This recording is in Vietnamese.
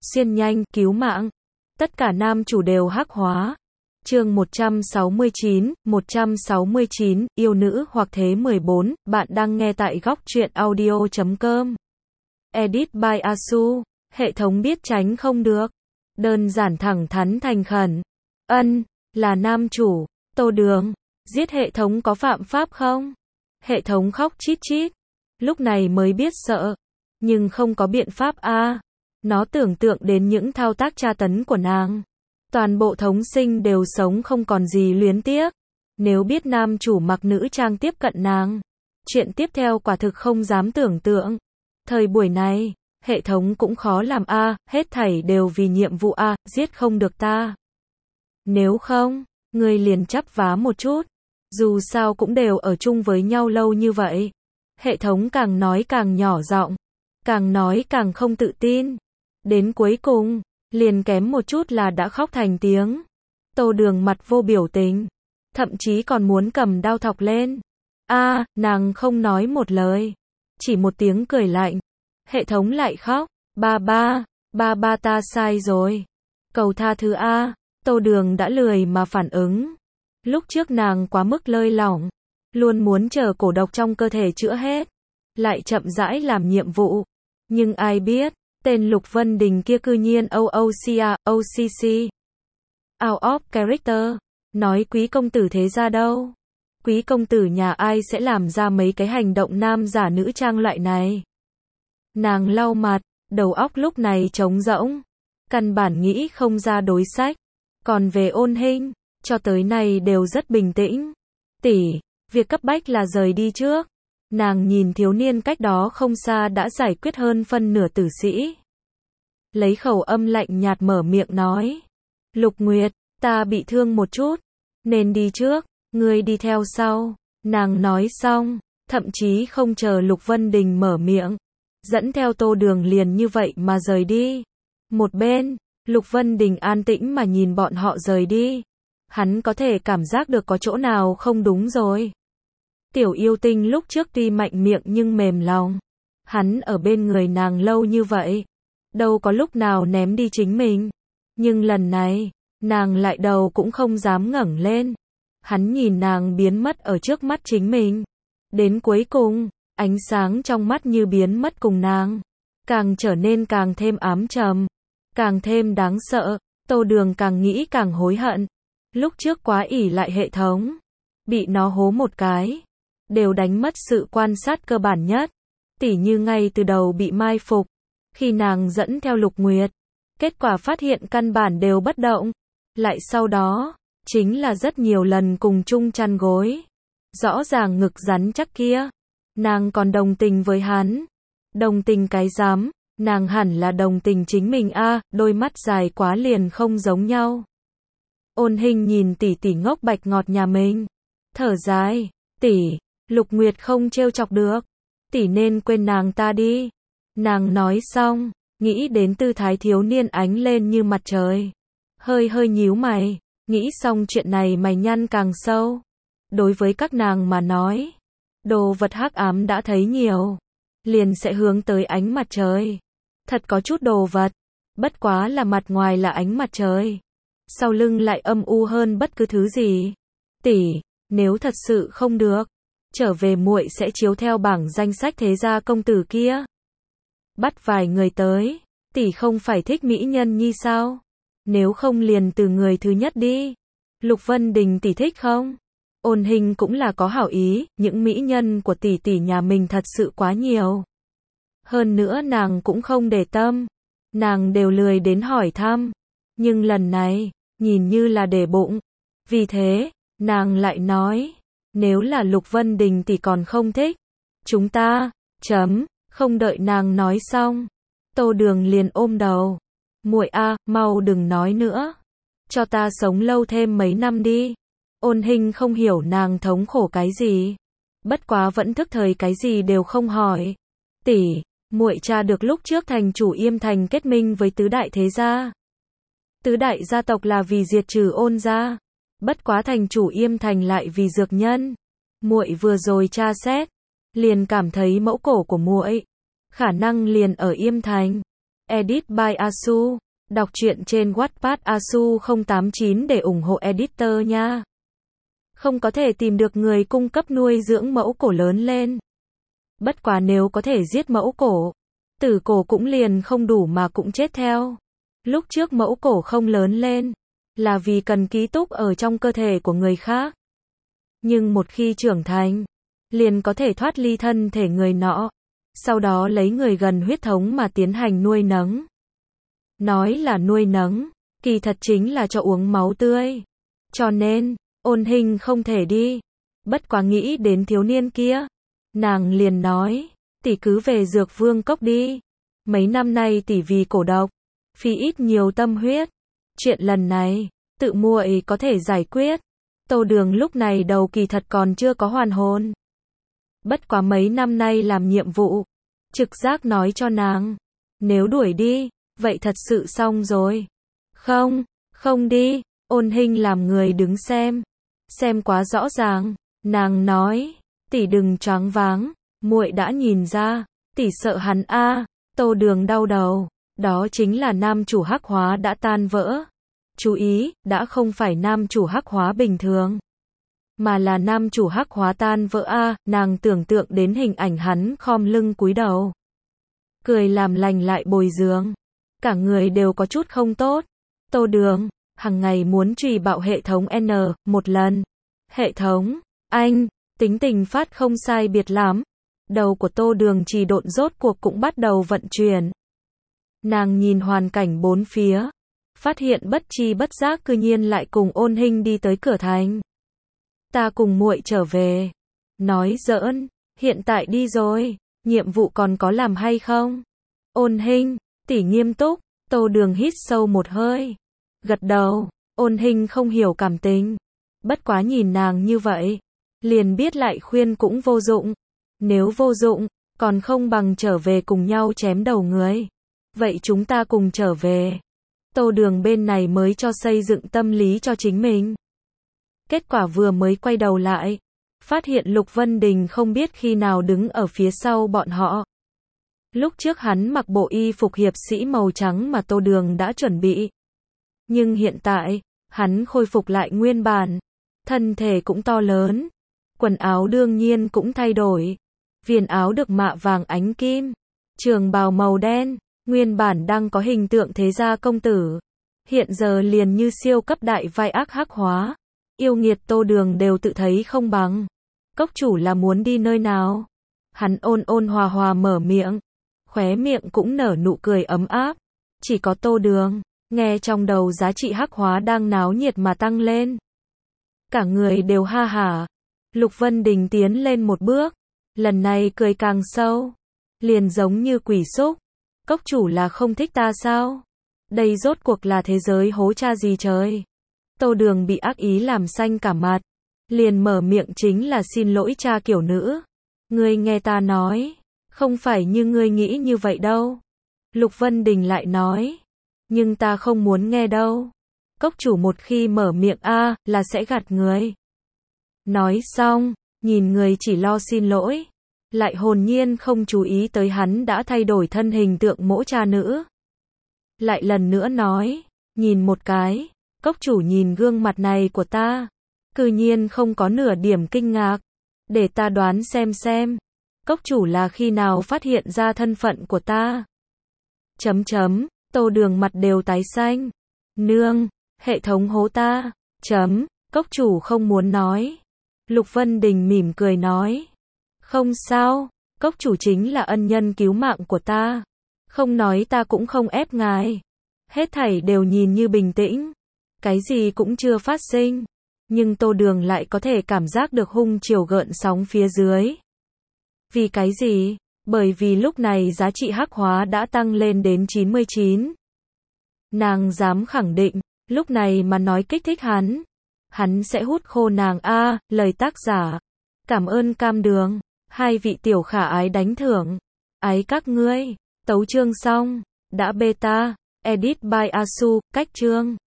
xuyên nhanh, cứu mạng. Tất cả nam chủ đều hắc hóa. Chương 169, yêu nữ hoặc thế 14, bạn đang nghe tại góc truyện audio.com. Edit by Asu, hệ thống biết tránh không được. Đơn giản thẳng thắn thành khẩn. Là nam chủ, Tô Đường. Giết hệ thống có phạm pháp không? Hệ thống khóc chít chít. Lúc này mới biết sợ. Nhưng không có biện pháp a. Nó tưởng tượng đến những thao tác tra tấn của nàng. Toàn bộ thống sinh đều sống không còn gì luyến tiếc. Nếu biết nam chủ mặc nữ trang tiếp cận nàng, chuyện tiếp theo quả thực không dám tưởng tượng. Thời buổi này, hệ thống cũng khó làm a, hết thảy đều vì nhiệm vụ a, giết không được ta. Nếu không, ngươi liền chắp vá một chút. Dù sao cũng đều ở chung với nhau lâu như vậy. Hệ thống càng nói càng nhỏ giọng, càng nói càng không tự tin. Đến cuối cùng, liền kém một chút là đã khóc thành tiếng. Tô Đường mặt vô biểu tình, thậm chí còn muốn cầm đao thọc lên. Nàng không nói một lời, chỉ một tiếng cười lạnh. Hệ thống lại khóc, ba ta sai rồi. Cầu tha thứ a. Tô Đường đã lười mà phản ứng. Lúc trước nàng quá mức lơi lỏng, luôn muốn chờ cổ độc trong cơ thể chữa hết, lại chậm rãi làm nhiệm vụ. Nhưng ai biết, tên Lục Vân Đình kia cư nhiên OCC. Out of character. Nói quý công tử thế ra đâu? Quý công tử nhà ai sẽ làm ra mấy cái hành động nam giả nữ trang loại này? Nàng lau mặt, đầu óc lúc này trống rỗng. Căn bản nghĩ không ra đối sách. Còn về Ôn Hinh, cho tới nay đều rất bình tĩnh. Tỷ, việc cấp bách là rời đi trước. Nàng nhìn thiếu niên cách đó không xa đã giải quyết hơn phân nửa tử sĩ. Lấy khẩu âm lạnh nhạt mở miệng nói. Lục Nguyệt, ta bị thương một chút, nên đi trước, ngươi đi theo sau. Nàng nói xong, thậm chí không chờ Lục Vân Đình mở miệng, dẫn theo Tô Đường liền như vậy mà rời đi. Một bên, Lục Vân Đình an tĩnh mà nhìn bọn họ rời đi. Hắn có thể cảm giác được có chỗ nào không đúng rồi. Tiểu yêu tinh lúc trước tuy mạnh miệng nhưng mềm lòng. Hắn ở bên người nàng lâu như vậy, đâu có lúc nào ném đi chính mình. Nhưng lần này, nàng lại đầu cũng không dám ngẩng lên. Hắn nhìn nàng biến mất ở trước mắt chính mình. Đến cuối cùng, ánh sáng trong mắt như biến mất cùng nàng. Càng trở nên càng thêm ám trầm, càng thêm đáng sợ. Tô Đường càng nghĩ càng hối hận. Lúc trước quá ỷ lại hệ thống, bị nó hố một cái, đều đánh mất sự quan sát cơ bản nhất. Tỉ như ngay từ đầu bị mai phục, khi nàng dẫn theo Lục Nguyệt, kết quả phát hiện căn bản đều bất động. Lại sau đó, chính là rất nhiều lần cùng chung chăn gối. Rõ ràng ngực rắn chắc kia, nàng còn đồng tình với hắn. Đồng tình cái dám, nàng hẳn là đồng tình chính mình a, đôi mắt dài quá liền không giống nhau. Ôn Hinh nhìn tỷ tỷ ngốc bạch ngọt nhà mình, thở dài, tỷ, Lục Nguyệt không trêu chọc được, tỷ nên quên nàng ta đi. Nàng nói xong, nghĩ đến tư thái thiếu niên ánh lên như mặt trời, hơi nhíu mày, nghĩ xong chuyện này mày nhăn càng sâu. Đối với các nàng mà nói, đồ vật hắc ám đã thấy nhiều, liền sẽ hướng tới ánh mặt trời. Thật có chút đồ vật, bất quá là mặt ngoài là ánh mặt trời, sau lưng lại âm u hơn bất cứ thứ gì. Tỷ, nếu thật sự không được, trở về muội sẽ chiếu theo bảng danh sách thế gia công tử kia. Bắt vài người tới, tỷ không phải thích mỹ nhân nhi sao? Nếu không liền từ người thứ nhất đi. Lục Vân Đình tỷ thích không? Ôn Hinh cũng là có hảo ý, những mỹ nhân của tỷ tỷ nhà mình thật sự quá nhiều. Hơn nữa nàng cũng không để tâm, nàng đều lười đến hỏi thăm. Nhưng lần này, nhìn như là để bụng. Vì thế, nàng lại nói, nếu là Lục Vân Đình tỷ còn không thích, chúng ta, không đợi nàng nói xong. Tô Đường liền ôm đầu. Muội a, mau đừng nói nữa. Cho ta sống lâu thêm mấy năm đi. Ôn Hinh không hiểu nàng thống khổ cái gì. Bất quá vẫn thức thời cái gì đều không hỏi. Tỷ, muội tra được lúc trước thành chủ Yêm Thành kết minh với tứ đại thế gia. Tứ đại gia tộc là vì diệt trừ Ôn gia. Bất quá thành chủ Yêm Thành lại vì dược nhân. Muội vừa rồi tra xét, liền cảm thấy mẫu cổ của muội khả năng liền ở Yêm Thành. Edit by Asu. Đọc truyện trên Wattpad Asu 089 để ủng hộ editor nha. Không có thể tìm được người cung cấp nuôi dưỡng mẫu cổ lớn lên. Bất quá nếu có thể giết mẫu cổ, tử cổ cũng liền không đủ mà cũng chết theo. Lúc trước mẫu cổ không lớn lên, là vì cần ký túc ở trong cơ thể của người khác. Nhưng một khi trưởng thành, liền có thể thoát ly thân thể người nọ, sau đó lấy người gần huyết thống mà tiến hành nuôi nấng. Nói là nuôi nấng, kỳ thật chính là cho uống máu tươi. Cho nên, Ôn Hình không thể đi. Bất quá nghĩ đến thiếu niên kia, nàng liền nói, tỷ cứ về Dược Vương Cốc đi. Mấy năm nay tỷ vì cổ độc, phí ít nhiều tâm huyết. Chuyện lần này, tự muội có thể giải quyết. Tô Đường lúc này đầu kỳ thật còn chưa có hoàn hồn. Bất quá mấy năm nay làm nhiệm vụ, trực giác nói cho nàng, nếu đuổi đi, vậy thật sự xong rồi. Không, không đi. Ôn Hình làm người đứng xem quá rõ ràng. Nàng nói, tỷ đừng choáng váng, muội đã nhìn ra, tỷ sợ hắn a. Tô Đường đau đầu, đó chính là nam chủ hắc hóa đã tan vỡ. Chú ý, đã không phải nam chủ hắc hóa bình thường, mà là nam chủ hắc hóa tan vỡ a. Nàng tưởng tượng đến hình ảnh hắn khom lưng cúi đầu, cười làm lành lại bồi dưỡng, cả người đều có chút không tốt. Tô Đường, hàng ngày muốn trùy bạo hệ thống N, một lần. Hệ thống, anh, tính tình phát không sai biệt lắm. Đầu của Tô Đường trì độn rốt cuộc cũng bắt đầu vận chuyển. Nàng nhìn hoàn cảnh bốn phía, phát hiện bất tri bất giác cư nhiên lại cùng Ôn Hình đi tới cửa thành. Ta cùng muội trở về. Nói giỡn, hiện tại đi rồi, nhiệm vụ còn có làm hay không? Ôn Hình, tỷ nghiêm túc. Tô Đường hít sâu một hơi, gật đầu. Ôn Hình không hiểu cảm tình, bất quá nhìn nàng như vậy, liền biết lại khuyên cũng vô dụng. Nếu vô dụng, còn không bằng trở về cùng nhau chém đầu người. Vậy chúng ta cùng trở về. Tô Đường bên này mới cho xây dựng tâm lý cho chính mình. Kết quả vừa mới quay đầu lại, phát hiện Lục Vân Đình không biết khi nào đứng ở phía sau bọn họ. Lúc trước hắn mặc bộ y phục hiệp sĩ màu trắng mà Tô Đường đã chuẩn bị. Nhưng hiện tại, hắn khôi phục lại nguyên bản. Thân thể cũng to lớn. Quần áo đương nhiên cũng thay đổi. Viền áo được mạ vàng ánh kim. Trường bào màu đen. Nguyên bản đang có hình tượng thế gia công tử. Hiện giờ liền như siêu cấp đại vai ác hắc hóa. Yêu nghiệt. Tô Đường đều tự thấy không bằng. Cốc chủ là muốn đi nơi nào? Hắn ôn hòa hòa mở miệng. Khóe miệng cũng nở nụ cười ấm áp. Chỉ có Tô Đường, nghe trong đầu giá trị hắc hóa đang náo nhiệt mà tăng lên. Cả người đều ha hả. Lục Vân Đình tiến lên một bước. Lần này cười càng sâu. Liền giống như quỷ xúc. Cốc chủ là không thích ta sao? Đây rốt cuộc là thế giới hố cha gì trời? Tô Đường bị ác ý làm xanh cả mặt. Liền mở miệng chính là xin lỗi cha kiểu nữ. Ngươi nghe ta nói. Không phải như ngươi nghĩ như vậy đâu. Lục Vân Đình lại nói. Nhưng ta không muốn nghe đâu. Cốc chủ một khi mở miệng là sẽ gạt người. Nói xong, nhìn người chỉ lo xin lỗi. Lại hồn nhiên không chú ý tới hắn đã thay đổi thân hình tượng mỗ cha nữ. Lại lần nữa nói. Nhìn một cái. Cốc chủ nhìn gương mặt này của ta. Cư nhiên không có nửa điểm kinh ngạc. Để ta đoán xem. Cốc chủ là khi nào phát hiện ra thân phận của ta? Tô Đường mặt đều tái xanh. Nương, hệ thống hố ta. Cốc chủ không muốn nói. Lục Vân Đình mỉm cười nói. Không sao, cốc chủ chính là ân nhân cứu mạng của ta. Không nói ta cũng không ép ngài. Hết thảy đều nhìn như bình tĩnh. Cái gì cũng chưa phát sinh. Nhưng Tô Đường lại có thể cảm giác được hung chiều gợn sóng phía dưới. Vì cái gì? Bởi vì lúc này giá trị hắc hóa đã tăng lên đến 99. Nàng dám khẳng định, lúc này mà nói kích thích hắn sẽ hút khô nàng lời tác giả. Cảm ơn Cam Đường, hai vị tiểu khả ái đánh thưởng. Ái các ngươi. Tấu chương xong. Đã beta. Edit by Asu. Cách chương.